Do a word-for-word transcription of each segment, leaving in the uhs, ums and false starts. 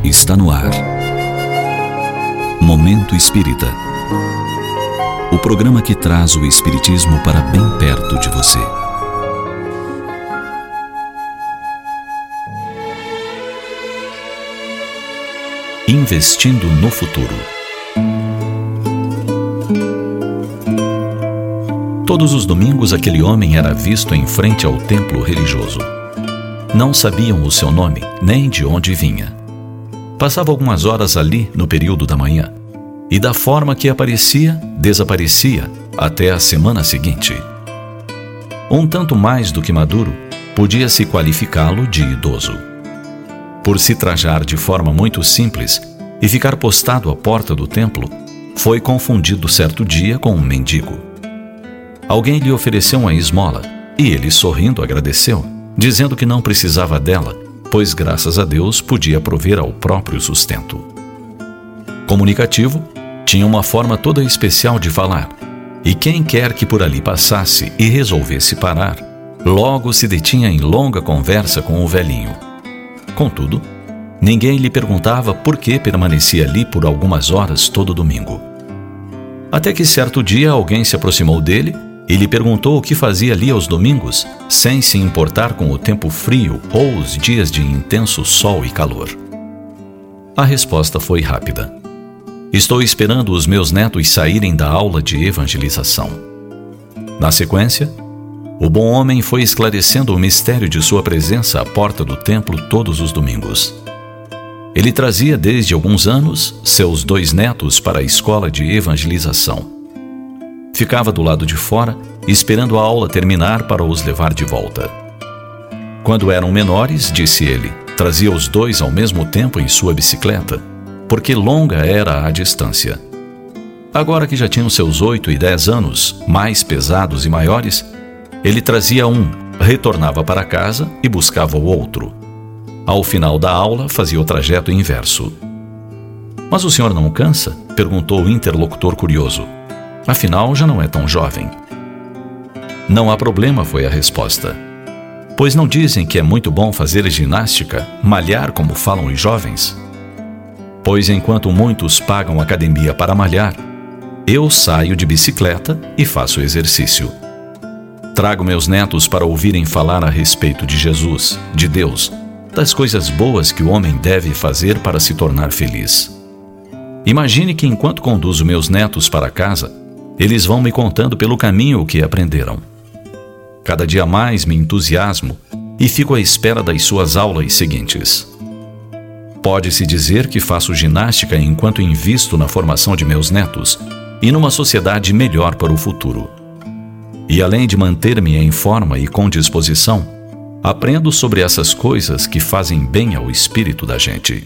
Está no ar. Momento Espírita. O programa que traz o Espiritismo para bem perto de você. Investindo no futuro. Todos os domingos aquele homem era visto em frente ao templo religioso. Não sabiam o seu nome, nem de onde vinha. Passava algumas horas ali no período da manhã, e da forma que aparecia, desaparecia até a semana seguinte. Um tanto mais do que maduro, podia-se qualificá-lo de idoso. Por se trajar de forma muito simples e ficar postado à porta do templo, foi confundido certo dia com um mendigo. Alguém lhe ofereceu uma esmola, e ele, sorrindo, agradeceu, dizendo que não precisava dela, pois graças a Deus podia prover ao próprio sustento. Comunicativo, tinha uma forma toda especial de falar, e quem quer que por ali passasse e resolvesse parar, logo se detinha em longa conversa com o velhinho. Contudo, ninguém lhe perguntava por que permanecia ali por algumas horas todo domingo. Até que certo dia alguém se aproximou dele e lhe perguntou o que fazia ali aos domingos, sem se importar com o tempo frio ou os dias de intenso sol e calor. A resposta foi rápida. Estou esperando os meus netos saírem da aula de evangelização. Na sequência, o bom homem foi esclarecendo o mistério de sua presença à porta do templo todos os domingos. Ele trazia desde alguns anos seus dois netos para a escola de evangelização. Ficava do lado de fora, esperando a aula terminar para os levar de volta. Quando eram menores, disse ele, trazia os dois ao mesmo tempo em sua bicicleta, porque longa era a distância. Agora que já tinham seus oito e dez anos, mais pesados e maiores, ele trazia um, retornava para casa e buscava o outro. Ao final da aula, fazia o trajeto inverso. Mas o senhor não cansa? Perguntou o interlocutor curioso. Afinal, já não é tão jovem. Não há problema, foi a resposta. Pois não dizem que é muito bom fazer ginástica, malhar como falam os jovens? Pois enquanto muitos pagam academia para malhar, eu saio de bicicleta e faço exercício. Trago meus netos para ouvirem falar a respeito de Jesus, de Deus, das coisas boas que o homem deve fazer para se tornar feliz. Imagine que enquanto conduzo meus netos para casa, eles vão me contando pelo caminho o que aprenderam. Cada dia mais me entusiasmo e fico à espera das suas aulas seguintes. Pode-se dizer que faço ginástica enquanto invisto na formação de meus netos e numa sociedade melhor para o futuro. E além de manter-me em forma e com disposição, aprendo sobre essas coisas que fazem bem ao espírito da gente.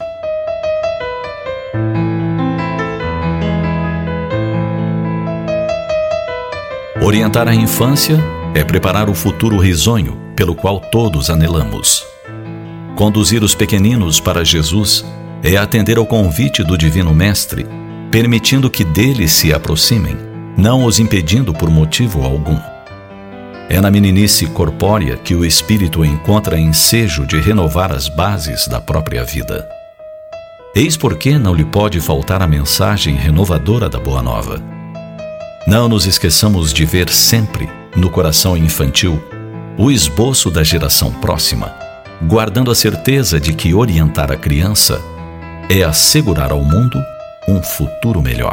Orientar a infância é preparar o futuro risonho pelo qual todos anelamos. Conduzir os pequeninos para Jesus é atender ao convite do Divino Mestre, permitindo que dele se aproximem, não os impedindo por motivo algum. É na meninice corpórea que o espírito encontra ensejo de renovar as bases da própria vida. Eis porque não lhe pode faltar a mensagem renovadora da Boa Nova. Não nos esqueçamos de ver sempre, no coração infantil, o esboço da geração próxima, guardando a certeza de que orientar a criança é assegurar ao mundo um futuro melhor.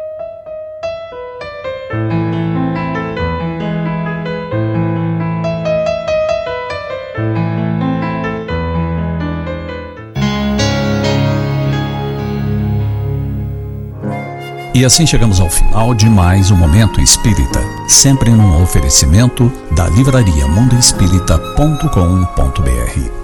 E assim chegamos ao final de mais um Momento Espírita, sempre num oferecimento da livraria mundo espírita ponto com ponto br.